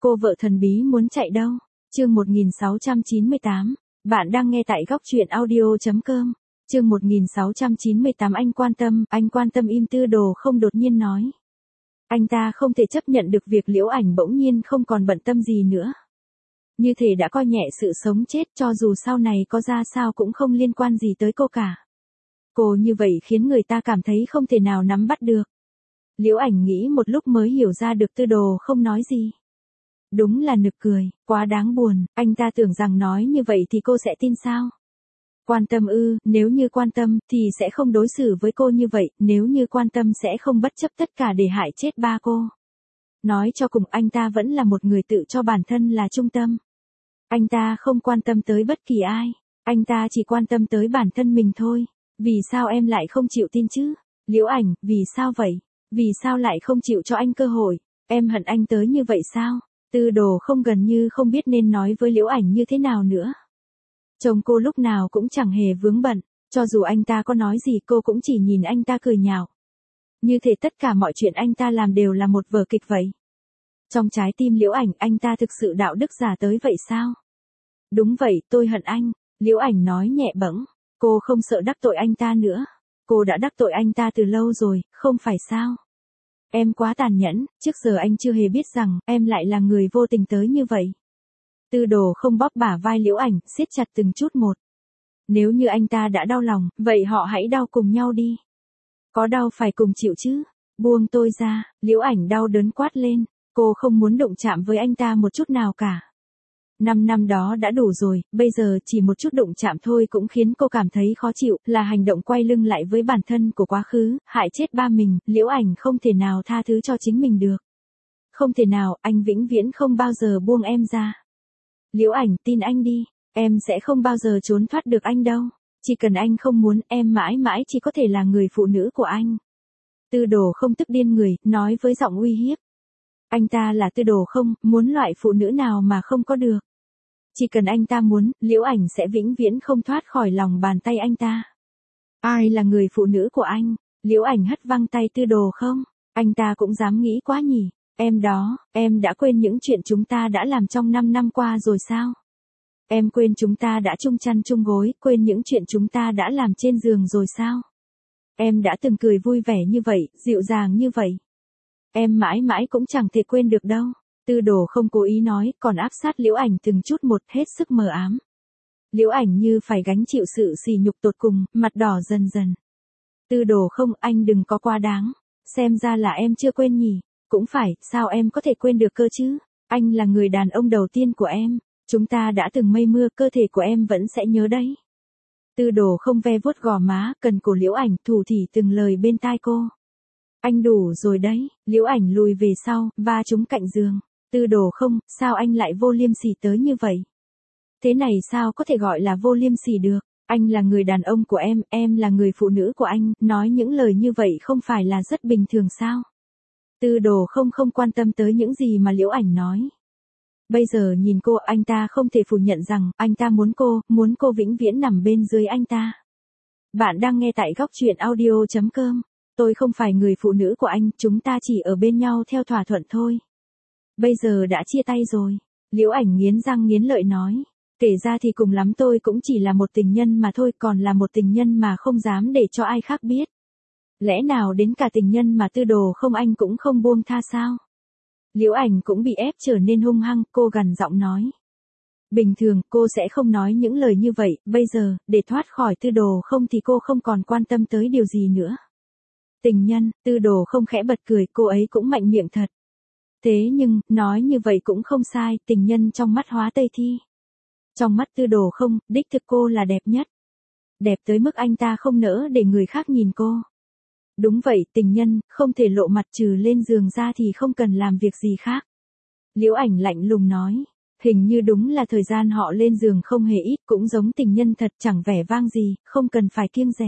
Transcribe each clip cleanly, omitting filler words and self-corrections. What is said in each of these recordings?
Cô vợ thần bí muốn chạy đâu? Chương 1698. Bạn đang nghe tại góc truyện audio.com. Chương 1698 anh quan tâm im Tư Đồ không đột nhiên nói. Anh ta không thể chấp nhận được việc Liễu Ảnh bỗng nhiên không còn bận tâm gì nữa. Như thể đã coi nhẹ sự sống chết, cho dù sau này có ra sao cũng không liên quan gì tới cô cả. Cô như vậy khiến người ta cảm thấy không thể nào nắm bắt được. Liễu Ảnh nghĩ một lúc mới hiểu ra được Tư Đồ không nói gì. Đúng là nực cười, quá đáng buồn, anh ta tưởng rằng nói như vậy thì cô sẽ tin sao? Quan tâm ư, nếu như quan tâm thì sẽ không đối xử với cô như vậy, nếu như quan tâm sẽ không bất chấp tất cả để hại chết ba cô. Nói cho cùng anh ta vẫn là một người tự cho bản thân là trung tâm. Anh ta không quan tâm tới bất kỳ ai, anh ta chỉ quan tâm tới bản thân mình thôi. Vì sao em lại không chịu tin chứ? Liễu Ảnh, vì sao vậy? Vì sao lại không chịu cho anh cơ hội? Em hận anh tới như vậy sao? Tư Đồ không gần như không biết nên nói với Liễu Ảnh như thế nào nữa. Chồng cô lúc nào cũng chẳng hề vướng bận, cho dù anh ta có nói gì cô cũng chỉ nhìn anh ta cười nhạo. Như thể tất cả mọi chuyện anh ta làm đều là một vở kịch vậy. Trong trái tim Liễu Ảnh anh ta thực sự đạo đức giả tới vậy sao? Đúng vậy, tôi hận anh, Liễu Ảnh nói nhẹ bẫng, cô không sợ đắc tội anh ta nữa. Cô đã đắc tội anh ta từ lâu rồi, không phải sao? Em quá tàn nhẫn, trước giờ anh chưa hề biết rằng em lại là người vô tình tới như vậy. Tư Đồ không bóp bả vai Liễu Ảnh, siết chặt từng chút một. Nếu như anh ta đã đau lòng, vậy họ hãy đau cùng nhau đi. Có đau phải cùng chịu chứ. Buông tôi ra, Liễu Ảnh đau đớn quát lên. Cô không muốn đụng chạm với anh ta một chút nào cả. 5 năm đó đã đủ rồi, bây giờ chỉ một chút đụng chạm thôi cũng khiến cô cảm thấy khó chịu, là hành động quay lưng lại với bản thân của quá khứ, hại chết ba mình, Liễu Ảnh không thể nào tha thứ cho chính mình được. Không thể nào, anh vĩnh viễn không bao giờ buông em ra. Liễu Ảnh, tin anh đi, em sẽ không bao giờ trốn thoát được anh đâu. Chỉ cần anh không muốn, em mãi mãi chỉ có thể là người phụ nữ của anh. Tư Đồ không tức điên người, nói với giọng uy hiếp. Anh ta là Tư Đồ không, muốn loại phụ nữ nào mà không có được. Chỉ cần anh ta muốn, Liễu Ảnh sẽ vĩnh viễn không thoát khỏi lòng bàn tay anh ta. Ai là người phụ nữ của anh? Liễu Ảnh hất văng tay Tư Đồ không? Anh ta cũng dám nghĩ quá nhỉ? Em đó, em đã quên những chuyện chúng ta đã làm trong 5 năm qua rồi sao? Em quên chúng ta đã chung chăn chung gối, quên những chuyện chúng ta đã làm trên giường rồi sao? Em đã từng cười vui vẻ như vậy, dịu dàng như vậy. Em mãi mãi cũng chẳng thể quên được đâu. Tư Đồ không cố ý nói, còn áp sát Liễu Ảnh từng chút một, hết sức mờ ám. Liễu Ảnh như phải gánh chịu sự sỉ nhục tột cùng, mặt đỏ dần dần. Tư Đồ không, anh đừng có quá đáng. Xem ra là em chưa quên nhỉ. Cũng phải, sao em có thể quên được cơ chứ? Anh là người đàn ông đầu tiên của em. Chúng ta đã từng mây mưa, cơ thể của em vẫn sẽ nhớ đấy. Tư Đồ không ve vuốt gò má, cần cổ Liễu Ảnh, thủ thỉ từng lời bên tai cô. Anh đủ rồi đấy, Liễu Ảnh lùi về sau, va trúng cạnh giường. Tư Đồ không, sao anh lại vô liêm sỉ tới như vậy? Thế này sao có thể gọi là vô liêm sỉ được? Anh là người đàn ông của em là người phụ nữ của anh, nói những lời như vậy không phải là rất bình thường sao? Tư Đồ không quan tâm tới những gì mà Liễu Ảnh nói. Bây giờ nhìn cô, anh ta không thể phủ nhận rằng, anh ta muốn cô vĩnh viễn nằm bên dưới anh ta. Bạn đang nghe tại góc truyện audio.com. Tôi không phải người phụ nữ của anh, chúng ta chỉ ở bên nhau theo thỏa thuận thôi. Bây giờ đã chia tay rồi. Liễu Ảnh nghiến răng nghiến lợi nói. Kể ra thì cùng lắm tôi cũng chỉ là một tình nhân mà thôi, còn là một tình nhân mà không dám để cho ai khác biết. Lẽ nào đến cả tình nhân mà Tư Đồ không anh cũng không buông tha sao? Liễu Ảnh cũng bị ép trở nên hung hăng, cô gằn giọng nói. Bình thường cô sẽ không nói những lời như vậy, bây giờ, để thoát khỏi Tư Đồ không thì cô không còn quan tâm tới điều gì nữa. Tình nhân, Tư Đồ không khẽ bật cười, cô ấy cũng mạnh miệng thật. Thế nhưng, nói như vậy cũng không sai, tình nhân trong mắt Hóa Tây Thi. Trong mắt Tư Đồ không, đích thực cô là đẹp nhất. Đẹp tới mức anh ta không nỡ để người khác nhìn cô. Đúng vậy, tình nhân, không thể lộ mặt trừ lên giường ra thì không cần làm việc gì khác. Liễu Ảnh lạnh lùng nói. Hình như đúng là thời gian họ lên giường không hề ít, cũng giống tình nhân thật, chẳng vẻ vang gì, không cần phải kiêng dè.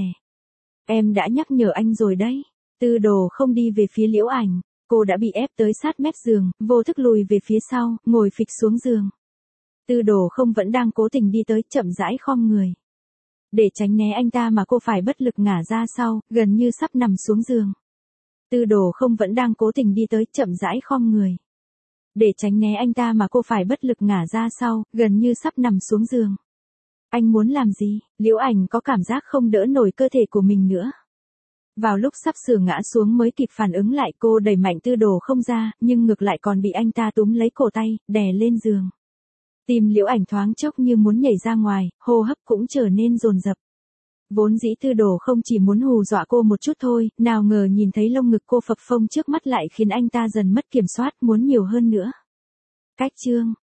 Em đã nhắc nhở anh rồi đấy. Tư Đồ không đi về phía Liễu Ảnh. Cô đã bị ép tới sát mép giường, vô thức lùi về phía sau, ngồi phịch xuống giường. Tư Đồ không vẫn đang cố tình đi tới, chậm rãi khom người. Để tránh né anh ta mà cô phải bất lực ngả ra sau, gần như sắp nằm xuống giường. Tư Đồ không vẫn đang cố tình đi tới, chậm rãi khom người. Để tránh né anh ta mà cô phải bất lực ngả ra sau, gần như sắp nằm xuống giường. Anh muốn làm gì? Liễu Ảnh có cảm giác không đỡ nổi cơ thể của mình nữa. Vào lúc sắp sửa ngã xuống mới kịp phản ứng lại, cô đẩy mạnh Tư Đồ không ra, nhưng ngược lại còn bị anh ta túm lấy cổ tay, đè lên giường. Tim Liễu Ảnh thoáng chốc như muốn nhảy ra ngoài, hô hấp cũng trở nên dồn dập. Vốn dĩ Tư Đồ không chỉ muốn hù dọa cô một chút thôi, nào ngờ nhìn thấy lông ngực cô phập phồng trước mắt lại khiến anh ta dần mất kiểm soát, muốn nhiều hơn nữa. Cách chương